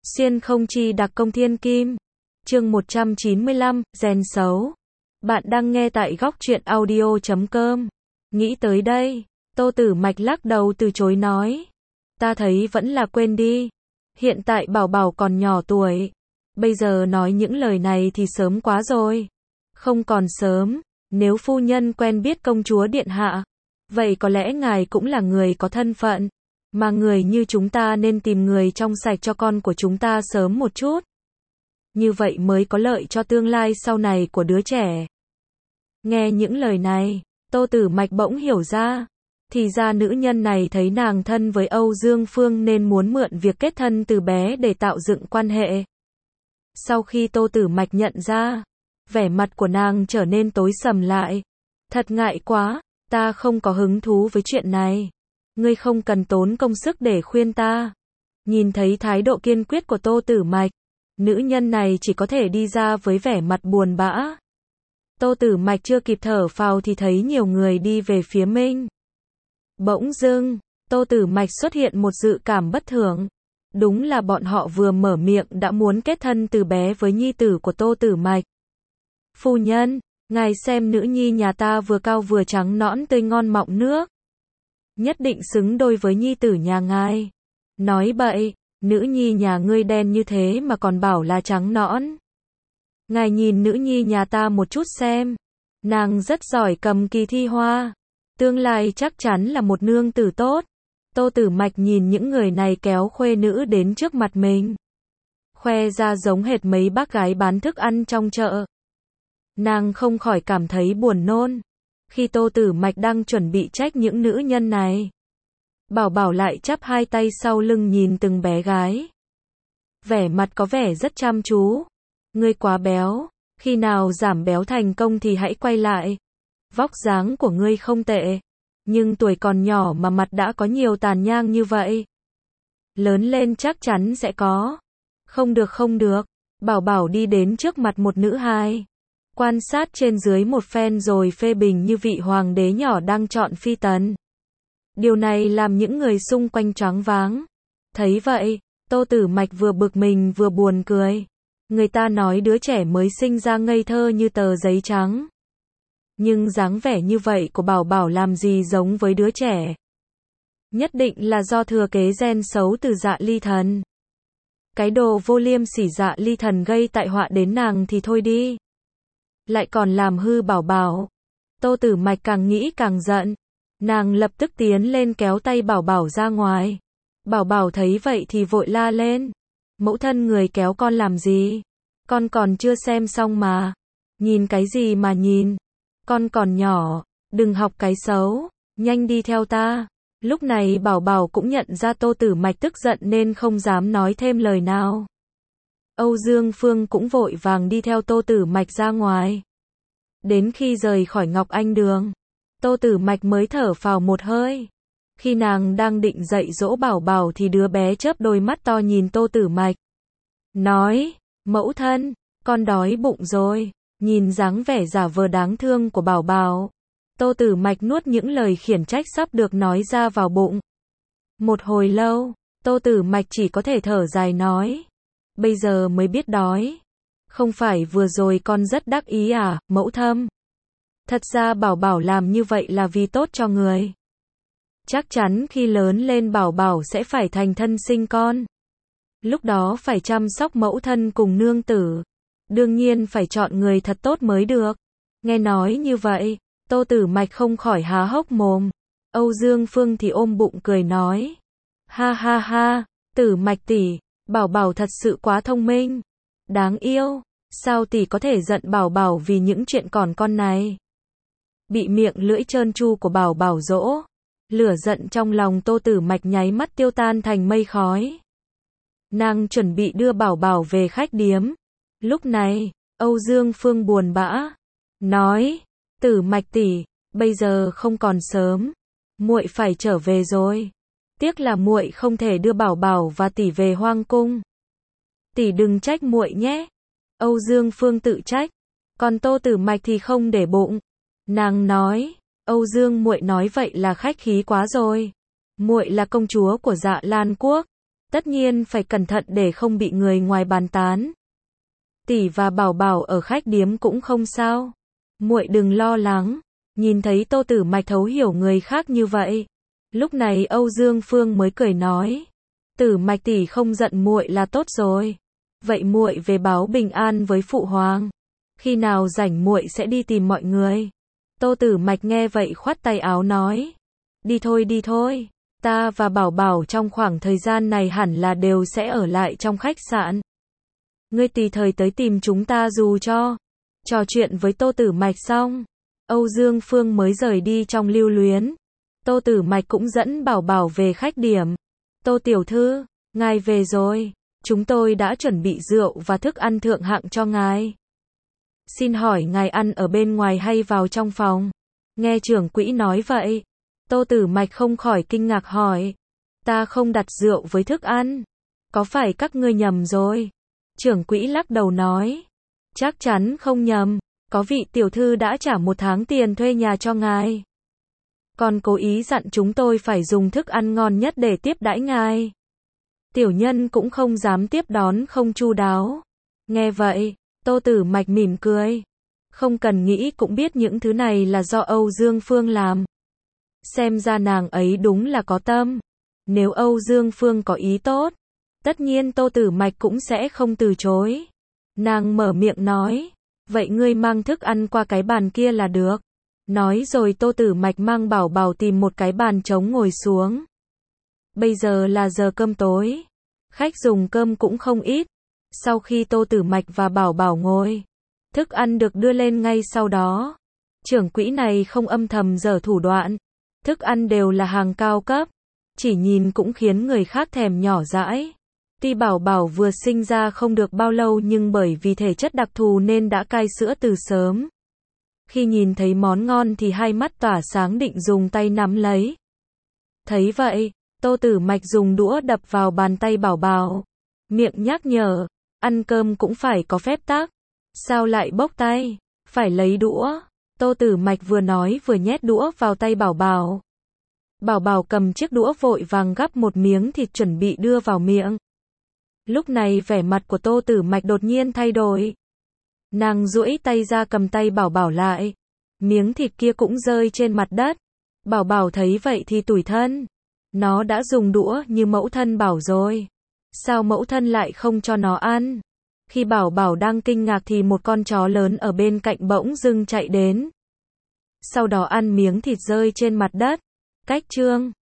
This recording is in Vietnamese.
Xuyên không chi đặc công thiên kim. Chương 195, gen xấu. Bạn đang nghe tại góc truyện audio.com. Nghĩ tới đây, Tô Tử Mạch lắc đầu từ chối nói. Ta thấy vẫn là quên đi. Hiện tại Bảo Bảo còn nhỏ tuổi. Bây giờ nói những lời này thì sớm quá rồi. Không còn sớm, nếu phu nhân quen biết công chúa điện hạ, vậy có lẽ ngài cũng là người có thân phận. Mà người như chúng ta nên tìm người trong sạch cho con của chúng ta sớm một chút. Như vậy mới có lợi cho tương lai sau này của đứa trẻ. Nghe những lời này, Tô Tử Mạch bỗng hiểu ra. Thì ra nữ nhân này thấy nàng thân với Âu Dương Phương nên muốn mượn việc kết thân từ bé để tạo dựng quan hệ. Sau khi Tô Tử Mạch nhận ra, vẻ mặt của nàng trở nên tối sầm lại. Thật ngại quá, ta không có hứng thú với chuyện này. Ngươi không cần tốn công sức để khuyên ta. Nhìn thấy thái độ kiên quyết của Tô Tử Mạch, nữ nhân này chỉ có thể đi ra với vẻ mặt buồn bã. Tô Tử Mạch chưa kịp thở phào thì thấy nhiều người đi về phía mình. Bỗng dưng, Tô Tử Mạch xuất hiện một dự cảm bất thường. Đúng là bọn họ vừa mở miệng đã muốn kết thân từ bé với nhi tử của Tô Tử Mạch. Phu nhân, ngài xem nữ nhi nhà ta vừa cao vừa trắng nõn tươi ngon mọng nước. Nhất định xứng đôi với nhi tử nhà ngài. Nói bậy, nữ nhi nhà ngươi đen như thế mà còn bảo là trắng nõn. Ngài nhìn nữ nhi nhà ta một chút xem. Nàng rất giỏi cầm kỳ thi hoa. Tương lai chắc chắn là một nương tử tốt. Tô Tử Mạch nhìn những người này kéo khuê nữ đến trước mặt mình. Khoe ra giống hệt mấy bác gái bán thức ăn trong chợ. Nàng không khỏi cảm thấy buồn nôn. Khi Tô Tử Mạch đang chuẩn bị trách những nữ nhân này, Bảo Bảo lại chắp hai tay sau lưng nhìn từng bé gái. Vẻ mặt có vẻ rất chăm chú. Ngươi quá béo, khi nào giảm béo thành công thì hãy quay lại. Vóc dáng của ngươi không tệ, nhưng tuổi còn nhỏ mà mặt đã có nhiều tàn nhang như vậy. Lớn lên chắc chắn sẽ có. Không được không được. Bảo Bảo đi đến trước mặt một nữ hài. Quan sát trên dưới một phen rồi phê bình như vị hoàng đế nhỏ đang chọn phi tần. Điều này làm những người xung quanh choáng váng. Thấy vậy, Tô Tử Mạch vừa bực mình vừa buồn cười. Người ta nói đứa trẻ mới sinh ra ngây thơ như tờ giấy trắng. Nhưng dáng vẻ như vậy của Bảo Bảo làm gì giống với đứa trẻ. Nhất định là do thừa kế gen xấu từ Dạ Ly Thần. Cái đồ vô liêm sỉ Dạ Ly Thần gây tai họa đến nàng thì thôi đi. Lại còn làm hư Bảo Bảo. Tô Tử Mạch càng nghĩ càng giận. Nàng lập tức tiến lên kéo tay Bảo Bảo ra ngoài. Bảo Bảo thấy vậy thì vội la lên. Mẫu thân người kéo con làm gì? Con còn chưa xem xong mà. Nhìn cái gì mà nhìn? Con còn nhỏ, đừng học cái xấu, nhanh đi theo ta. Lúc này Bảo Bảo cũng nhận ra Tô Tử Mạch tức giận nên không dám nói thêm lời nào. Âu Dương Phương cũng vội vàng đi theo Tô Tử Mạch ra ngoài. Đến khi rời khỏi Ngọc Anh Đường, Tô Tử Mạch mới thở phào một hơi. Khi nàng đang định dạy dỗ Bảo Bảo thì đứa bé chớp đôi mắt to nhìn Tô Tử Mạch. Nói, mẫu thân, con đói bụng rồi. Nhìn dáng vẻ giả vờ đáng thương của Bảo Bảo, Tô Tử Mạch nuốt những lời khiển trách sắp được nói ra vào bụng. Một hồi lâu, Tô Tử Mạch chỉ có thể thở dài nói. Bây giờ mới biết đói. Không phải vừa rồi con rất đắc ý à, mẫu thân? Thật ra Bảo Bảo làm như vậy là vì tốt cho người. Chắc chắn khi lớn lên Bảo Bảo sẽ phải thành thân sinh con. Lúc đó phải chăm sóc mẫu thân cùng nương tử. Đương nhiên phải chọn người thật tốt mới được. Nghe nói như vậy, Tô Tử Mạch không khỏi há hốc mồm. Âu Dương Phương thì ôm bụng cười nói. Ha ha ha, Tử Mạch tỷ, Bảo Bảo thật sự quá thông minh. Đáng yêu, sao tỷ có thể giận Bảo Bảo vì những chuyện còn con này? Bị miệng lưỡi trơn tru của Bảo Bảo dỗ. Lửa giận trong lòng Tô Tử Mạch nháy mắt tiêu tan thành mây khói. Nàng chuẩn bị đưa Bảo Bảo về khách điếm. Lúc này, Âu Dương Phương buồn bã, nói, Tử Mạch tỷ, bây giờ không còn sớm, muội phải trở về rồi. Tiếc là muội không thể đưa Bảo Bảo và tỷ về hoang cung. Tỷ đừng trách muội nhé. Âu Dương Phương tự trách, còn Tô Tử Mạch thì không để bụng. Nàng nói, Âu Dương muội nói vậy là khách khí quá rồi. Muội là công chúa của Dạ Lan quốc, Tất nhiên phải cẩn thận để không bị người ngoài bàn tán. Tỷ và Bảo Bảo ở khách điếm cũng không sao. Muội đừng lo lắng. Nhìn thấy Tô Tử Mạch thấu hiểu người khác như vậy. Lúc này Âu Dương Phương mới cười nói. Tử Mạch tỷ không giận muội là tốt rồi. Vậy muội về báo bình an với phụ hoàng. Khi nào rảnh muội sẽ đi tìm mọi người. Tô Tử Mạch nghe vậy khoát tay áo nói. Đi thôi. Ta và Bảo Bảo trong khoảng thời gian này hẳn là đều sẽ ở lại trong khách sạn. Ngươi tùy thời tới tìm chúng ta dù cho. Trò chuyện với Tô Tử Mạch xong, Âu Dương Phương mới rời đi trong lưu luyến. Tô Tử Mạch cũng dẫn Bảo Bảo về khách điểm. Tô tiểu thư, ngài về rồi. Chúng tôi đã chuẩn bị rượu và thức ăn thượng hạng cho ngài. Xin hỏi ngài ăn ở bên ngoài hay vào trong phòng? Nghe trưởng quỹ nói vậy, Tô Tử Mạch không khỏi kinh ngạc hỏi. Ta không đặt rượu với thức ăn. Có phải các ngươi nhầm rồi? Trưởng quỹ lắc đầu nói. Chắc chắn không nhầm. Có vị tiểu thư đã trả 1 tháng tiền thuê nhà cho ngài. Còn cố ý dặn chúng tôi phải dùng thức ăn ngon nhất để tiếp đãi ngài. Tiểu nhân cũng không dám tiếp đón không chu đáo. Nghe vậy, Tô Tử Mạch mỉm cười. Không cần nghĩ cũng biết những thứ này là do Âu Dương Phương làm. Xem ra nàng ấy đúng là có tâm. Nếu Âu Dương Phương có ý tốt, tất nhiên Tô Tử Mạch cũng sẽ không từ chối. Nàng mở miệng nói. Vậy ngươi mang thức ăn qua cái bàn kia là được. Nói rồi Tô Tử Mạch mang Bảo Bảo tìm một cái bàn trống ngồi xuống. Bây giờ là giờ cơm tối. Khách dùng cơm cũng không ít. Sau khi Tô Tử Mạch và Bảo Bảo ngồi, thức ăn được đưa lên ngay sau đó. Trưởng quỹ này không âm thầm giở thủ đoạn. Thức ăn đều là hàng cao cấp. Chỉ nhìn cũng khiến người khác thèm nhỏ dãi. Tuy Bảo Bảo vừa sinh ra không được bao lâu nhưng bởi vì thể chất đặc thù nên đã cai sữa từ sớm. Khi nhìn thấy món ngon thì hai mắt tỏa sáng định dùng tay nắm lấy. Thấy vậy, Tô Tử Mạch dùng đũa đập vào bàn tay Bảo Bảo. Miệng nhắc nhở, ăn cơm cũng phải có phép tắc. Sao lại bốc tay, phải lấy đũa. Tô Tử Mạch vừa nói vừa nhét đũa vào tay Bảo Bảo. Bảo Bảo cầm chiếc đũa vội vàng gắp một miếng thịt chuẩn bị đưa vào miệng. Lúc này vẻ mặt của Tô Tử Mạch đột nhiên thay đổi. Nàng duỗi tay ra cầm tay Bảo Bảo lại. Miếng thịt kia cũng rơi trên mặt đất. Bảo Bảo thấy vậy thì tủi thân. Nó đã dùng đũa như mẫu thân bảo rồi. Sao mẫu thân lại không cho nó ăn? Khi Bảo Bảo đang kinh ngạc thì một con chó lớn ở bên cạnh bỗng dưng chạy đến. Sau đó ăn miếng thịt rơi trên mặt đất. Cách chương